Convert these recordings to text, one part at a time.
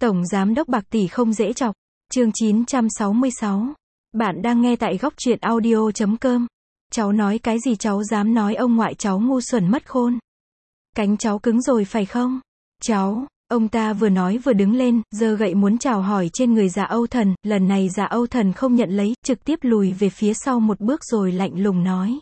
Tổng Giám đốc bạc tỷ không dễ chọc. Chương 966. Bạn đang nghe tại góc truyện audio.com. Cháu nói cái gì cháu dám nói ông ngoại cháu ngu xuẩn mất khôn. Cánh cháu cứng rồi phải không? Cháu, ông ta vừa nói vừa đứng lên, giơ gậy muốn chào hỏi trên người Dạ Âu Thần, lần này Dạ Âu Thần không nhận lấy, trực tiếp lùi về phía sau một bước rồi lạnh lùng nói.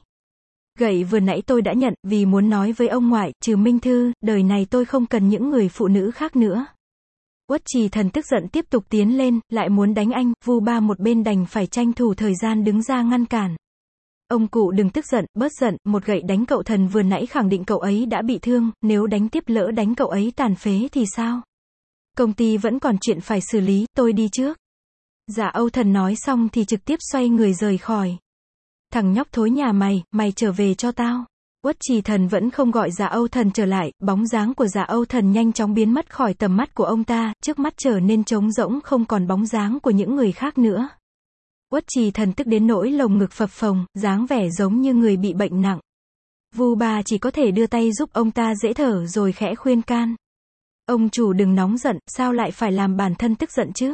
Gậy vừa nãy tôi đã nhận, vì muốn nói với ông ngoại, trừ Minh Thư, đời này tôi không cần những người phụ nữ khác nữa. Uất Trì Thần tức giận tiếp tục tiến lên, lại muốn đánh anh, Vu Ba một bên đành phải tranh thủ thời gian đứng ra ngăn cản. Ông cụ đừng tức giận, bớt giận, một gậy đánh cậu Thần vừa nãy khẳng định cậu ấy đã bị thương, nếu đánh tiếp lỡ đánh cậu ấy tàn phế thì sao? Công ty vẫn còn chuyện phải xử lý, tôi đi trước. Dạ Âu Thần nói xong thì trực tiếp xoay người rời khỏi. Thằng nhóc thối nhà mày trở về cho tao. Uất Trì Thần vẫn không gọi Dạ Âu Thần trở lại, bóng dáng của Dạ Âu Thần nhanh chóng biến mất khỏi tầm mắt của ông ta, trước mắt trở nên trống rỗng không còn bóng dáng của những người khác nữa. Uất Trì Thần tức đến nỗi lồng ngực phập phồng, dáng vẻ giống như người bị bệnh nặng. Vu Ba chỉ có thể đưa tay giúp ông ta dễ thở rồi khẽ khuyên can. Ông chủ đừng nóng giận, sao lại phải làm bản thân tức giận chứ?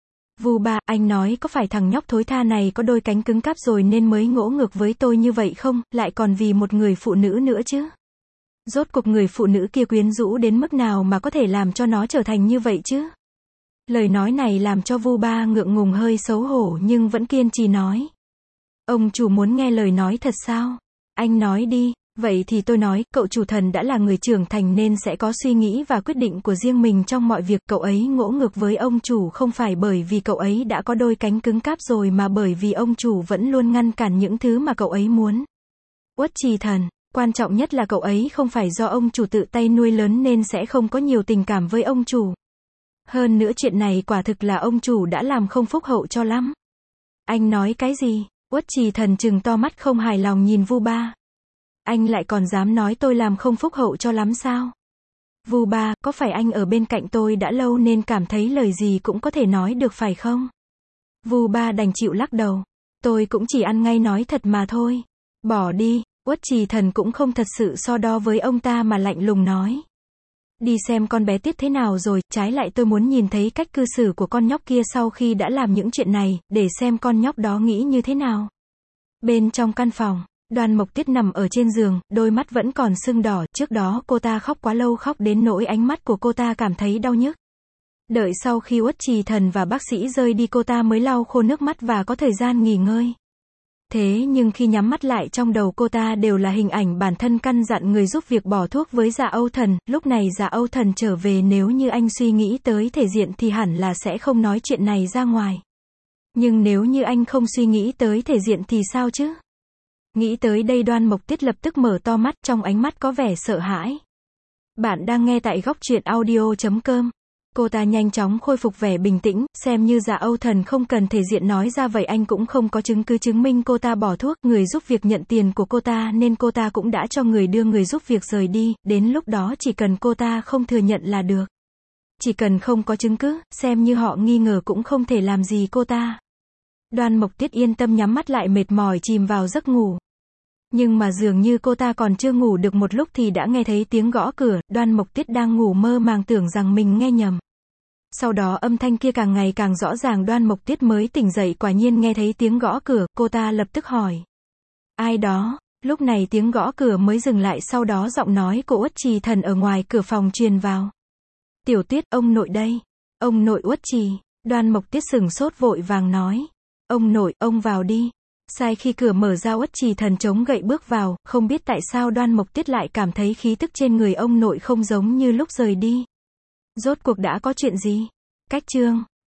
Vu Ba, anh nói có phải thằng nhóc thối tha này có đôi cánh cứng cáp rồi nên mới ngỗ ngược với tôi như vậy không, lại còn vì một người phụ nữ nữa chứ? Rốt cuộc người phụ nữ kia quyến rũ đến mức nào mà có thể làm cho nó trở thành như vậy chứ? Lời nói này làm cho Vu Ba ngượng ngùng hơi xấu hổ nhưng vẫn kiên trì nói. Ông chủ muốn nghe lời nói thật sao? Anh nói đi. Vậy thì tôi nói, cậu chủ Thần đã là người trưởng thành nên sẽ có suy nghĩ và quyết định của riêng mình trong mọi việc. Cậu ấy ngỗ ngược với ông chủ không phải bởi vì cậu ấy đã có đôi cánh cứng cáp rồi mà bởi vì ông chủ vẫn luôn ngăn cản những thứ mà cậu ấy muốn. Uất Trì Thần, quan trọng nhất là cậu ấy không phải do ông chủ tự tay nuôi lớn nên sẽ không có nhiều tình cảm với ông chủ. Hơn nữa chuyện này quả thực là ông chủ đã làm không phúc hậu cho lắm. Anh nói cái gì? Uất Trì Thần trừng to mắt không hài lòng nhìn Vu Ba. Anh lại còn dám nói tôi làm không phúc hậu cho lắm sao? Vu Ba, có phải anh ở bên cạnh tôi đã lâu nên cảm thấy lời gì cũng có thể nói được phải không? Vu Ba đành chịu lắc đầu. Tôi cũng chỉ ăn ngay nói thật mà thôi. Bỏ đi. Uất Trì Thần cũng không thật sự so đo với ông ta mà lạnh lùng nói. Đi xem con bé tiếp thế nào rồi, trái lại tôi muốn nhìn thấy cách cư xử của con nhóc kia sau khi đã làm những chuyện này, để xem con nhóc đó nghĩ như thế nào. Bên trong căn phòng, Đoan Mộc Tuyết nằm ở trên giường, đôi mắt vẫn còn sưng đỏ, trước đó cô ta khóc quá lâu khóc đến nỗi ánh mắt của cô ta cảm thấy đau nhức. Đợi sau khi Uất Trì Thần và bác sĩ rời đi cô ta mới lau khô nước mắt và có thời gian nghỉ ngơi. Thế nhưng khi nhắm mắt lại trong đầu cô ta đều là hình ảnh bản thân căn dặn người giúp việc bỏ thuốc với Dạ Âu Thần, lúc này Dạ Âu Thần trở về nếu như anh suy nghĩ tới thể diện thì hẳn là sẽ không nói chuyện này ra ngoài. Nhưng nếu như anh không suy nghĩ tới thể diện thì sao chứ? Nghĩ tới đây Đoan Mộc Tuyết lập tức mở to mắt, trong ánh mắt có vẻ sợ hãi. Bạn đang nghe tại góc truyện audio.com. Cô ta nhanh chóng khôi phục vẻ bình tĩnh, xem như Dạ Âu Thần không cần thể diện nói ra vậy anh cũng không có chứng cứ chứng minh cô ta bỏ thuốc, người giúp việc nhận tiền của cô ta nên cô ta cũng đã cho người đưa người giúp việc rời đi, đến lúc đó chỉ cần cô ta không thừa nhận là được. Chỉ cần không có chứng cứ, xem như họ nghi ngờ cũng không thể làm gì cô ta. Đoan Mộc Tuyết yên tâm nhắm mắt lại mệt mỏi chìm vào giấc ngủ. Nhưng mà dường như cô ta còn chưa ngủ được một lúc thì đã nghe thấy tiếng gõ cửa, Đoan Mộc Tuyết đang ngủ mơ màng tưởng rằng mình nghe nhầm. Sau đó âm thanh kia càng ngày càng rõ ràng Đoan Mộc Tuyết mới tỉnh dậy quả nhiên nghe thấy tiếng gõ cửa, cô ta lập tức hỏi. Ai đó? Lúc này tiếng gõ cửa mới dừng lại sau đó giọng nói của Uất Trì Thần ở ngoài cửa phòng truyền vào. Tiểu Tuyết, ông nội đây. Ông nội Uất Trì. Đoan Mộc Tuyết sửng sốt vội vàng nói. Ông nội, ông vào đi. Sai khi cửa mở ra Uất Trì Thần chống gậy bước vào, không biết tại sao Đoan Mộc Tuyết lại cảm thấy khí tức trên người ông nội không giống như lúc rời đi. Rốt cuộc đã có chuyện gì? Cách chương